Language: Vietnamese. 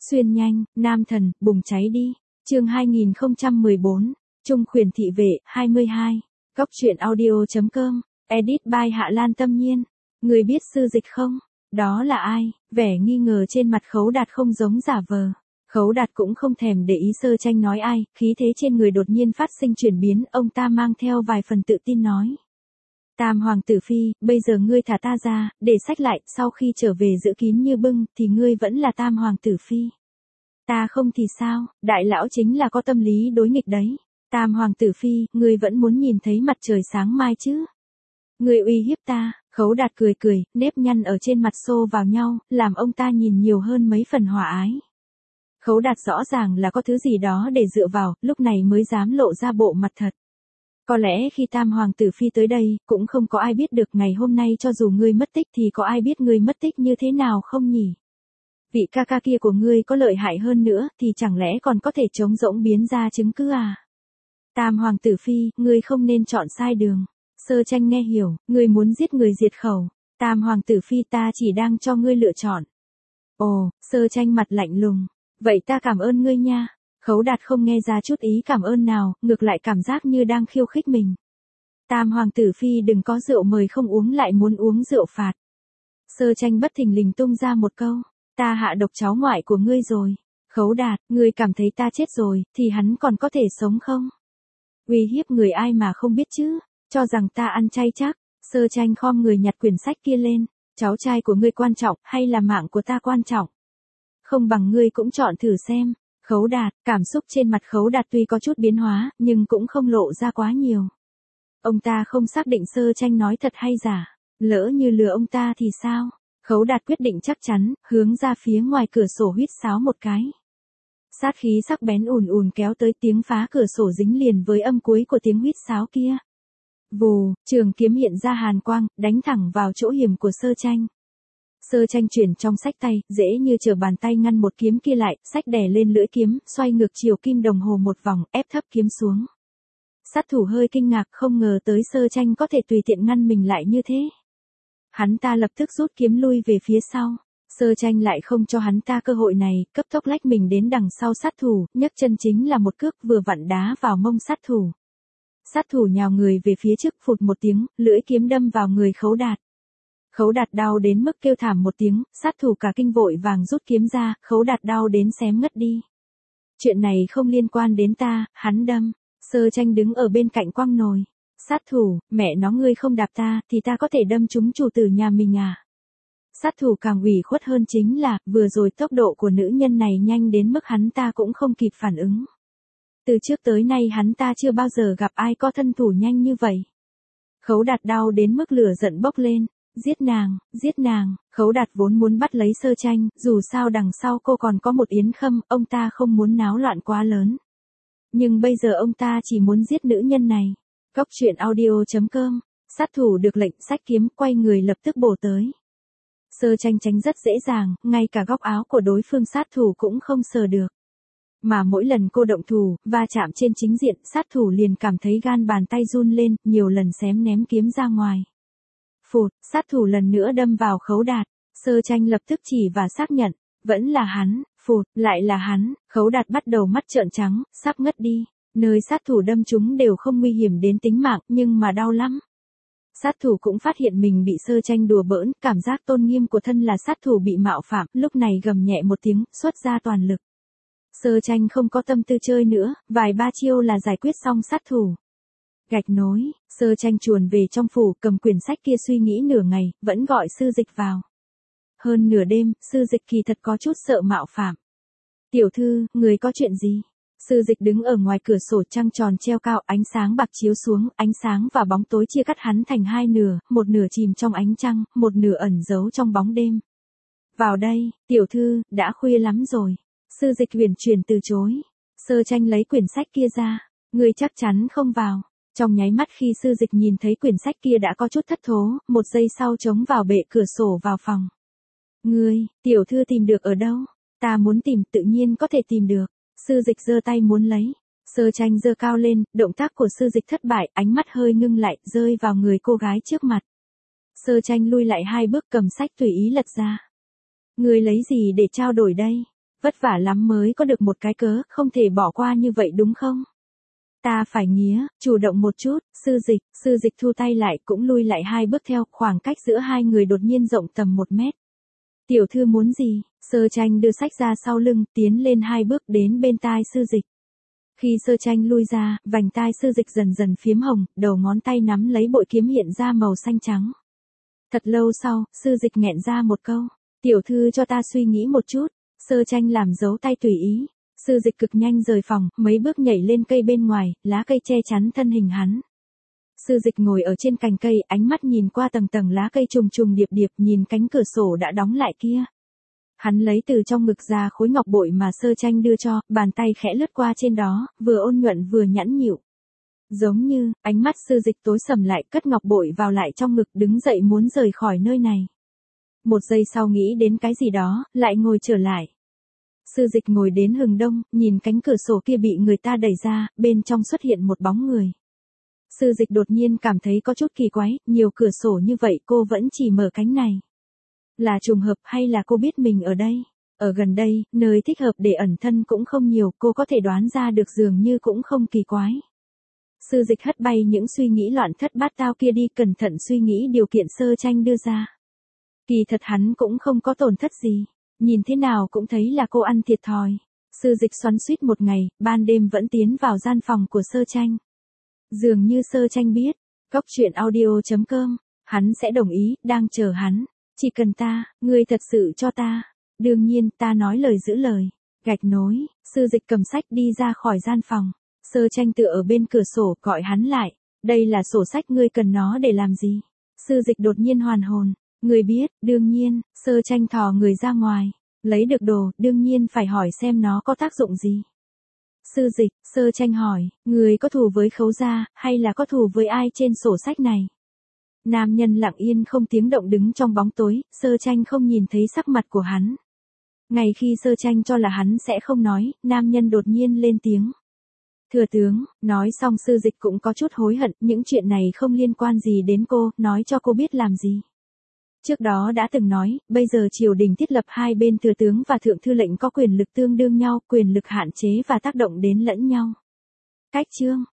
Xuyên nhanh, nam thần, bùng cháy đi. Chương 2014, Trung khuyển thị vệ, 22. Góc truyện audio.com, edit by Hạ Lan Tâm Nhiên. Người biết Sư Dịch không? Đó là ai? Vẻ nghi ngờ trên mặt Khấu Đạt không giống giả vờ. Khấu Đạt cũng không thèm để ý Sơ Tranh nói ai, khí thế trên người đột nhiên phát sinh chuyển biến, ông ta mang theo vài phần tự tin nói. Tam hoàng tử phi, bây giờ ngươi thả ta ra, để sách lại, sau khi trở về giữ kín như bưng, thì ngươi vẫn là tam hoàng tử phi. Ta không thì sao, đại lão chính là có tâm lý đối nghịch đấy. Tam hoàng tử phi, ngươi vẫn muốn nhìn thấy mặt trời sáng mai chứ? Ngươi uy hiếp ta. Khấu Đạt cười cười, nếp nhăn ở trên mặt xô vào nhau, làm ông ta nhìn nhiều hơn mấy phần hòa ái. Khấu Đạt rõ ràng là có thứ gì đó để dựa vào, lúc này mới dám lộ ra bộ mặt thật. Có lẽ khi tam hoàng tử phi tới đây, cũng không có ai biết được ngày hôm nay cho dù ngươi mất tích thì có ai biết ngươi mất tích như thế nào không nhỉ? Vị ca ca kia của ngươi có lợi hại hơn nữa thì chẳng lẽ còn có thể trống rỗng biến ra chứng cứ à? Tam hoàng tử phi, ngươi không nên chọn sai đường. Sơ Tranh nghe hiểu, ngươi muốn giết người diệt khẩu. Tam hoàng tử phi ta chỉ đang cho ngươi lựa chọn. Ồ, Sơ Tranh mặt lạnh lùng. Vậy ta cảm ơn ngươi nha. Khấu Đạt không nghe ra chút ý cảm ơn nào, ngược lại cảm giác như đang khiêu khích mình. Tam hoàng tử phi đừng có rượu mời không uống lại muốn uống rượu phạt. Sơ Tranh bất thình lình tung ra một câu. Ta hạ độc cháu ngoại của ngươi rồi. Khấu Đạt, ngươi cảm thấy ta chết rồi, thì hắn còn có thể sống không? Uy hiếp người ai mà không biết chứ? Cho rằng ta ăn chay chắc. Sơ Tranh khom người nhặt quyển sách kia lên. Cháu trai của ngươi quan trọng, hay là mạng của ta quan trọng? Không bằng ngươi cũng chọn thử xem. Khấu Đạt, cảm xúc trên mặt Khấu Đạt tuy có chút biến hóa, nhưng cũng không lộ ra quá nhiều. Ông ta không xác định Sơ Tranh nói thật hay giả. Lỡ như lừa ông ta thì sao? Khấu Đạt quyết định chắc chắn, hướng ra phía ngoài cửa sổ huýt sáo một cái. Sát khí sắc bén ùn ùn kéo tới, tiếng phá cửa sổ dính liền với âm cuối của tiếng huýt sáo kia. Vù, trường kiếm hiện ra hàn quang, đánh thẳng vào chỗ hiểm của Sơ Tranh. Sơ Tranh chuyển trong sách tay, dễ như trở bàn tay ngăn một kiếm kia lại, sách đè lên lưỡi kiếm, xoay ngược chiều kim đồng hồ một vòng, ép thấp kiếm xuống. Sát thủ hơi kinh ngạc, không ngờ tới Sơ Tranh có thể tùy tiện ngăn mình lại như thế. Hắn ta lập tức rút kiếm lui về phía sau. Sơ Tranh lại không cho hắn ta cơ hội này, cấp tốc lách mình đến đằng sau sát thủ, nhấc chân chính là một cước vừa vặn đá vào mông sát thủ. Sát thủ nhào người về phía trước, phụt một tiếng, lưỡi kiếm đâm vào người Khấu Đạt. Khấu Đạt đau đến mức kêu thảm một tiếng, sát thủ cả kinh vội vàng rút kiếm ra, Khấu Đạt đau đến xém ngất đi. Chuyện này không liên quan đến ta, hắn đâm. Sơ Tranh đứng ở bên cạnh quăng nồi. Sát thủ, mẹ nó ngươi không đạp ta, thì ta có thể đâm trúng chủ tử nhà mình à? Sát thủ càng ủy khuất hơn chính là, vừa rồi tốc độ của nữ nhân này nhanh đến mức hắn ta cũng không kịp phản ứng. Từ trước tới nay hắn ta chưa bao giờ gặp ai có thân thủ nhanh như vậy. Khấu Đạt đau đến mức lửa giận bốc lên. Giết nàng, giết nàng. Khấu Đạt vốn muốn bắt lấy Sơ Tranh, dù sao đằng sau cô còn có một Yến Khâm, ông ta không muốn náo loạn quá lớn. Nhưng bây giờ ông ta chỉ muốn giết nữ nhân này. Góc truyện audio.com, sát thủ được lệnh xách kiếm, quay người lập tức bổ tới. Sơ Tranh tránh rất dễ dàng, ngay cả góc áo của đối phương sát thủ cũng không sờ được. Mà mỗi lần cô động thủ, va chạm trên chính diện, sát thủ liền cảm thấy gan bàn tay run lên, nhiều lần xém ném kiếm ra ngoài. Phụt, sát thủ lần nữa đâm vào Khấu Đạt. Sơ Tranh lập tức chỉ và xác nhận, vẫn là hắn. Phụt, lại là hắn. Khấu Đạt bắt đầu mắt trợn trắng, sắp ngất đi. Nơi sát thủ đâm chúng đều không nguy hiểm đến tính mạng, nhưng mà đau lắm. Sát thủ cũng phát hiện mình bị Sơ Tranh đùa bỡn, cảm giác tôn nghiêm của thân là sát thủ bị mạo phạm, lúc này gầm nhẹ một tiếng, xuất ra toàn lực. Sơ Tranh không có tâm tư chơi nữa, vài ba chiêu là giải quyết xong sát thủ. Gạch nối, Sơ Tranh chuồn về trong phủ, cầm quyển sách kia suy nghĩ nửa ngày, vẫn gọi Sư Dịch vào. Hơn nửa đêm, Sư Dịch kỳ thật có chút sợ mạo phạm. Tiểu thư, người có chuyện gì? Sư Dịch đứng ở ngoài cửa sổ, trăng tròn treo cao, ánh sáng bạc chiếu xuống, ánh sáng và bóng tối chia cắt hắn thành hai nửa, một nửa chìm trong ánh trăng, một nửa ẩn giấu trong bóng đêm. Vào đây, tiểu thư, đã khuya lắm rồi. Sư Dịch huyền chuyển từ chối. Sơ Tranh lấy quyển sách kia ra. Ngươi chắc chắn không vào. Trong nháy mắt khi Sư Dịch nhìn thấy quyển sách kia đã có chút thất thố, một giây sau chống vào bệ cửa sổ vào phòng. Ngươi, tiểu thư tìm được ở đâu? Ta muốn tìm, tự nhiên có thể tìm được. Sư Dịch giơ tay muốn lấy. Sơ Tranh giơ cao lên, động tác của Sư Dịch thất bại, ánh mắt hơi ngưng lại, rơi vào người cô gái trước mặt. Sơ Tranh lui lại hai bước, cầm sách tùy ý lật ra. Ngươi lấy gì để trao đổi đây? Vất vả lắm mới có được một cái cớ, không thể bỏ qua như vậy đúng không? Ta phải nghía, chủ động một chút, sư dịch thu tay lại cũng lui lại 2 bước theo, khoảng cách giữa hai người đột nhiên rộng tầm 1 mét. Tiểu thư muốn gì? Sơ tranh đưa sách ra sau lưng, tiến lên 2 bước đến bên tai sư dịch. Khi sơ tranh lui ra, vành tai sư dịch dần dần phiếm hồng, đầu ngón tay nắm lấy bội kiếm hiện ra màu xanh trắng. Thật lâu sau, sư dịch nghẹn ra một câu. Tiểu thư cho ta suy nghĩ một chút. Sơ tranh làm dấu tay tùy ý. Sư dịch cực nhanh rời phòng, mấy bước nhảy lên cây bên ngoài, lá cây che chắn thân hình hắn. Sư dịch ngồi ở trên cành cây, ánh mắt nhìn qua tầng tầng lá cây trùng trùng điệp điệp, nhìn cánh cửa sổ đã đóng lại kia. Hắn lấy từ trong ngực ra khối ngọc bội mà sơ tranh đưa cho, bàn tay khẽ lướt qua trên đó, vừa ôn nhuận vừa nhẵn nhịu. Giống như, ánh mắt sư dịch tối sầm lại, cất ngọc bội vào lại trong ngực, đứng dậy muốn rời khỏi nơi này. Một giây sau nghĩ đến cái gì đó, lại ngồi trở lại. Sư dịch ngồi đến hừng đông, nhìn cánh cửa sổ kia bị người ta đẩy ra, bên trong xuất hiện một bóng người. Sư dịch đột nhiên cảm thấy có chút kỳ quái, nhiều cửa sổ như vậy cô vẫn chỉ mở cánh này. Là trùng hợp hay là cô biết mình ở đây? Ở gần đây, nơi thích hợp để ẩn thân cũng không nhiều, cô có thể đoán ra được dường như cũng không kỳ quái. Sư dịch hất bay những suy nghĩ loạn thất bát tao kia đi, cẩn thận suy nghĩ điều kiện sơ tranh đưa ra. Kỳ thật hắn cũng không có tổn thất gì, nhìn thế nào cũng thấy là cô ăn thiệt thòi. Sư dịch xoắn xuýt một ngày, ban đêm vẫn tiến vào gian phòng của sơ tranh. Dường như sơ tranh biết, góc truyện audio.com, hắn sẽ đồng ý, đang chờ hắn. Chỉ cần ta, ngươi thật sự cho ta. Đương nhiên, ta nói lời giữ lời. Gạch nối, sư dịch cầm sách đi ra khỏi gian phòng. Sơ tranh tựa ở bên cửa sổ, gọi hắn lại. Đây là sổ sách, ngươi cần nó để làm gì? Sư dịch đột nhiên hoàn hồn. Ngươi biết, đương nhiên, sơ tranh thò người ra ngoài. Lấy được đồ, đương nhiên phải hỏi xem nó có tác dụng gì. Sư dịch, sơ tranh hỏi, người có thù với Khấu gia, hay là có thù với ai trên sổ sách này? Nam nhân lặng yên không tiếng động đứng trong bóng tối, sơ tranh không nhìn thấy sắc mặt của hắn. Ngày khi sơ tranh cho là hắn sẽ không nói, nam nhân đột nhiên lên tiếng. Thừa tướng, nói xong sư dịch cũng có chút hối hận, những chuyện này không liên quan gì đến cô, nói cho cô biết làm gì. Trước đó đã từng nói, bây giờ triều đình thiết lập hai bên thừa tướng và thượng thư lệnh có quyền lực tương đương nhau, quyền lực hạn chế và tác động đến lẫn nhau. Cách chương